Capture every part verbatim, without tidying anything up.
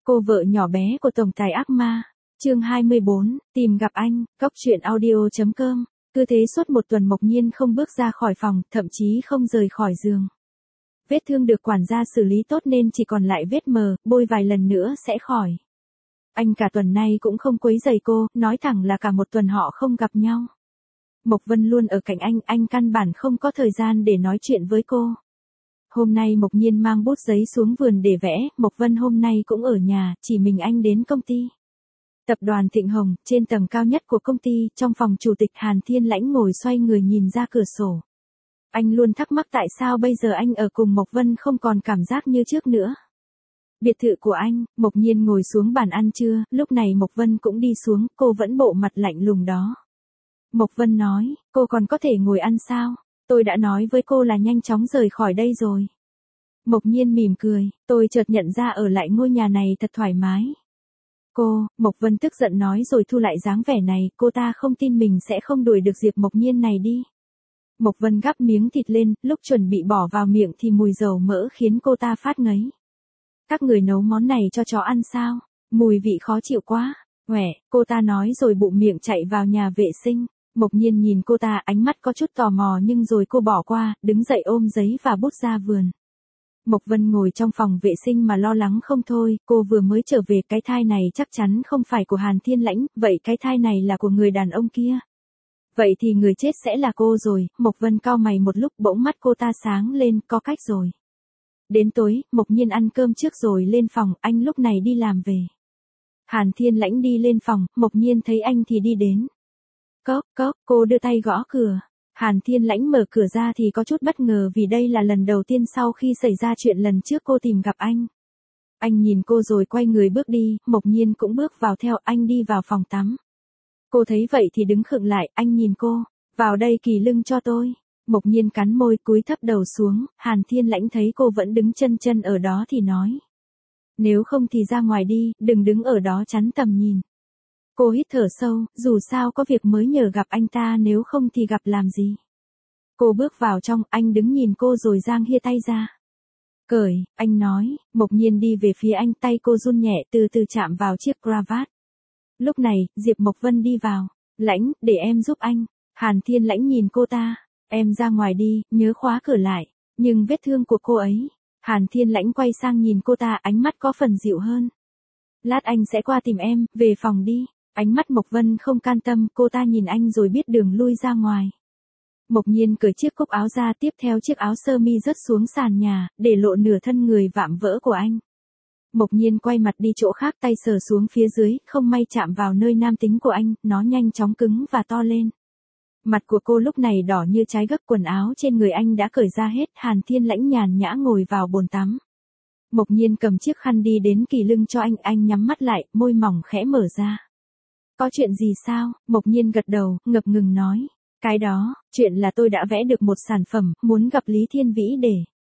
Cô vợ nhỏ bé của tổng tài ác ma. Chương hai mươi bốn, tìm gặp anh, cốc truyện audio chấm com. Cứ thế suốt một tuần Mộc Nhiên không bước ra khỏi phòng, thậm chí không rời khỏi giường. Vết thương được quản gia xử lý tốt nên chỉ còn lại vết mờ, bôi vài lần nữa sẽ khỏi. Anh cả tuần nay cũng không quấy rầy cô, nói thẳng là cả một tuần họ không gặp nhau. Mộc Vân luôn ở cạnh anh, anh căn bản không có thời gian để nói chuyện với cô. Hôm nay Mộc Nhiên mang bút giấy xuống vườn để vẽ, Mộc Vân hôm nay cũng ở nhà, chỉ mình anh đến công ty. Tập đoàn Thịnh Hồng, trên tầng cao nhất của công ty, trong phòng chủ tịch Hàn Thiên Lãnh ngồi xoay người nhìn ra cửa sổ. Anh luôn thắc mắc tại sao bây giờ anh ở cùng Mộc Vân không còn cảm giác như trước nữa. Biệt thự của anh, Mộc Nhiên ngồi xuống bàn ăn trưa, lúc này Mộc Vân cũng đi xuống, cô vẫn bộ mặt lạnh lùng đó. Mộc Vân nói, cô còn có thể ngồi ăn sao? Tôi đã nói với cô là nhanh chóng rời khỏi đây rồi. Mộc Nhiên mỉm cười, tôi chợt nhận ra ở lại ngôi nhà này thật thoải mái. Cô, Mộc Vân tức giận nói rồi thu lại dáng vẻ này, cô ta không tin mình sẽ không đuổi được Diệp Mộc Nhiên này đi. Mộc Vân gắp miếng thịt lên, lúc chuẩn bị bỏ vào miệng thì mùi dầu mỡ khiến cô ta phát ngấy. Các người nấu món này cho chó ăn sao? Mùi vị khó chịu quá. Huệ, cô ta nói rồi bụng miệng chạy vào nhà vệ sinh. Mộc Nhiên nhìn cô ta, ánh mắt có chút tò mò nhưng rồi cô bỏ qua, đứng dậy ôm giấy và bút ra vườn. Mộc Vân ngồi trong phòng vệ sinh mà lo lắng không thôi, cô vừa mới trở về, cái thai này chắc chắn không phải của Hàn Thiên Lãnh, vậy cái thai này là của người đàn ông kia. Vậy thì người chết sẽ là cô rồi, Mộc Vân cau mày một lúc, bỗng mắt cô ta sáng lên, có cách rồi. Đến tối, Mộc Nhiên ăn cơm trước rồi lên phòng, anh lúc này đi làm về. Hàn Thiên Lãnh đi lên phòng, Mộc Nhiên thấy anh thì đi đến. Cốc, cốc, cô đưa tay gõ cửa. Hàn Thiên Lãnh mở cửa ra thì có chút bất ngờ vì đây là lần đầu tiên sau khi xảy ra chuyện lần trước cô tìm gặp anh. Anh nhìn cô rồi quay người bước đi, Mộc Nhiên cũng bước vào theo, anh đi vào phòng tắm. Cô thấy vậy thì đứng khựng lại, anh nhìn cô, vào đây kỳ lưng cho tôi. Mộc Nhiên cắn môi cúi thấp đầu xuống, Hàn Thiên Lãnh thấy cô vẫn đứng chân chân ở đó thì nói. Nếu không thì ra ngoài đi, đừng đứng ở đó chắn tầm nhìn. Cô hít thở sâu, dù sao có việc mới nhờ gặp anh ta, nếu không thì gặp làm gì. Cô bước vào trong, anh đứng nhìn cô rồi giang hia tay ra. Cởi, anh nói, Mộc Nhiên đi về phía anh, tay cô run nhẹ từ từ chạm vào chiếc cravat. Lúc này, Diệp Mộc Vân đi vào. Lãnh, để em giúp anh. Hàn Thiên Lãnh nhìn cô ta. Em ra ngoài đi, nhớ khóa cửa lại. Nhưng vết thương của cô ấy. Hàn Thiên Lãnh quay sang nhìn cô ta, ánh mắt có phần dịu hơn. Lát anh sẽ qua tìm em, về phòng đi. Ánh mắt Mộc Vân không can tâm, cô ta nhìn anh rồi biết đường lui ra ngoài. Mộc Nhiên cởi chiếc cúc áo ra, tiếp theo chiếc áo sơ mi rớt xuống sàn nhà, để lộ nửa thân người vạm vỡ của anh. Mộc Nhiên quay mặt đi chỗ khác, tay sờ xuống phía dưới, không may chạm vào nơi nam tính của anh, nó nhanh chóng cứng và to lên. Mặt của cô lúc này đỏ như trái gấc, quần áo trên người anh đã cởi ra hết. Hàn Thiên Lãnh nhàn nhã ngồi vào bồn tắm. Mộc Nhiên cầm chiếc khăn đi đến kỳ lưng cho anh, anh nhắm mắt lại, môi mỏng khẽ mở ra. Có chuyện gì sao? Mộc Nhiên gật đầu, ngập ngừng nói. Cái đó, chuyện là tôi đã vẽ được một sản phẩm, muốn gặp Lý Thiên Vĩ để.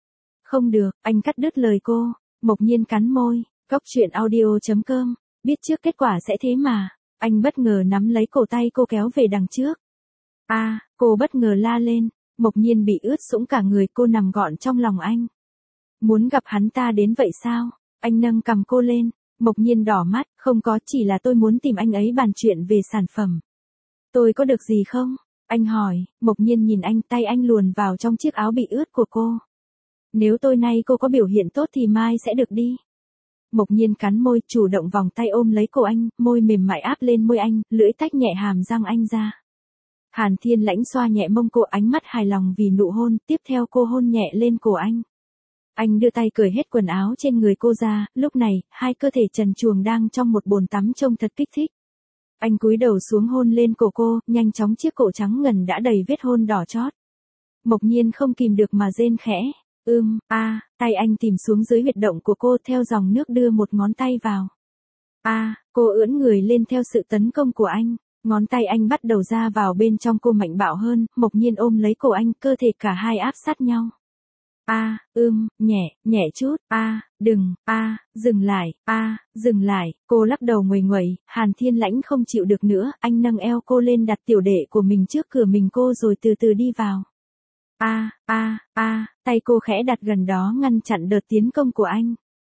Không được, anh cắt đứt lời cô. Mộc Nhiên cắn môi, cốc truyện audio chấm com, biết trước kết quả sẽ thế mà. Anh bất ngờ nắm lấy cổ tay cô kéo về đằng trước. A, à, cô bất ngờ la lên. Mộc Nhiên bị ướt sũng cả người, cô nằm gọn trong lòng anh. Muốn gặp hắn ta đến vậy sao? Anh nâng cằm cô lên. Mộc Nhiên đỏ mắt, không có, chỉ là tôi muốn tìm anh ấy bàn chuyện về sản phẩm. Tôi có được gì không? Anh hỏi. Mộc Nhiên nhìn anh, tay anh luồn vào trong chiếc áo bị ướt của cô. Nếu tối nay cô có biểu hiện tốt thì mai sẽ được đi. Mộc Nhiên cắn môi, chủ động vòng tay ôm lấy cổ anh, môi mềm mại áp lên môi anh, lưỡi tách nhẹ hàm răng anh ra. Hàn Thiên Lãnh xoa nhẹ mông cô, ánh mắt hài lòng vì nụ hôn, tiếp theo cô hôn nhẹ lên cổ anh. Anh đưa tay cởi hết quần áo trên người cô ra, lúc này, hai cơ thể trần truồng đang trong một bồn tắm trông thật kích thích. Anh cúi đầu xuống hôn lên cổ cô, nhanh chóng chiếc cổ trắng ngần đã đầy vết hôn đỏ chót. Mộc Nhiên không kìm được mà rên khẽ. Ưm, a, à, tay anh tìm xuống dưới huyệt động của cô, theo dòng nước đưa một ngón tay vào. A, à, cô ưỡn người lên theo sự tấn công của anh. Ngón tay anh bắt đầu ra vào bên trong cô mạnh bạo hơn, Mộc Nhiên ôm lấy cổ anh, cơ thể cả hai áp sát nhau. A, à, ưm, nhẹ, nhẹ chút, a, à, đừng, a, à, dừng lại, a, à, dừng lại, cô lắc đầu nguầy nguậy. Hàn Thiên Lãnh không chịu được nữa, anh nâng eo cô lên, đặt tiểu đệ của mình trước cửa mình cô rồi từ từ đi vào. A, a, a, tay cô khẽ đặt gần đó ngăn chặn đợt tiến công của anh.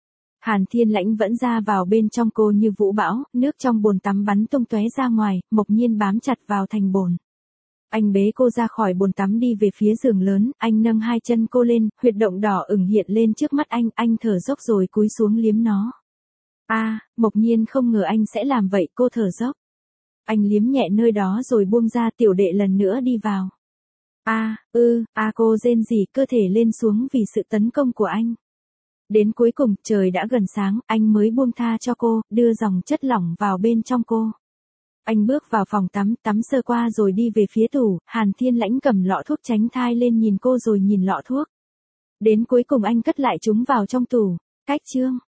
Hàn Thiên Lãnh vẫn ra vào bên trong cô như vũ bão, nước trong bồn tắm bắn tung tóe ra ngoài, Mộc Nhiên bám chặt vào thành bồn. Anh bế cô ra khỏi bồn tắm đi về phía giường lớn, anh nâng hai chân cô lên, huyệt động đỏ ửng hiện lên trước mắt anh, anh thở dốc rồi cúi xuống liếm nó. A, à, Mộc Nhiên không ngờ anh sẽ làm vậy, cô thở dốc. Anh liếm nhẹ nơi đó rồi buông ra, tiểu đệ lần nữa đi vào. A, à, ư, a à, cô rên rỉ cơ thể lên xuống vì sự tấn công của anh. Đến cuối cùng, trời đã gần sáng, anh mới buông tha cho cô, đưa dòng chất lỏng vào bên trong cô. Anh bước vào phòng tắm, tắm sơ qua rồi đi về phía tủ, Hàn Thiên Lãnh cầm lọ thuốc tránh thai lên nhìn cô rồi nhìn lọ thuốc. Đến cuối cùng anh cất lại chúng vào trong tủ. Cách chương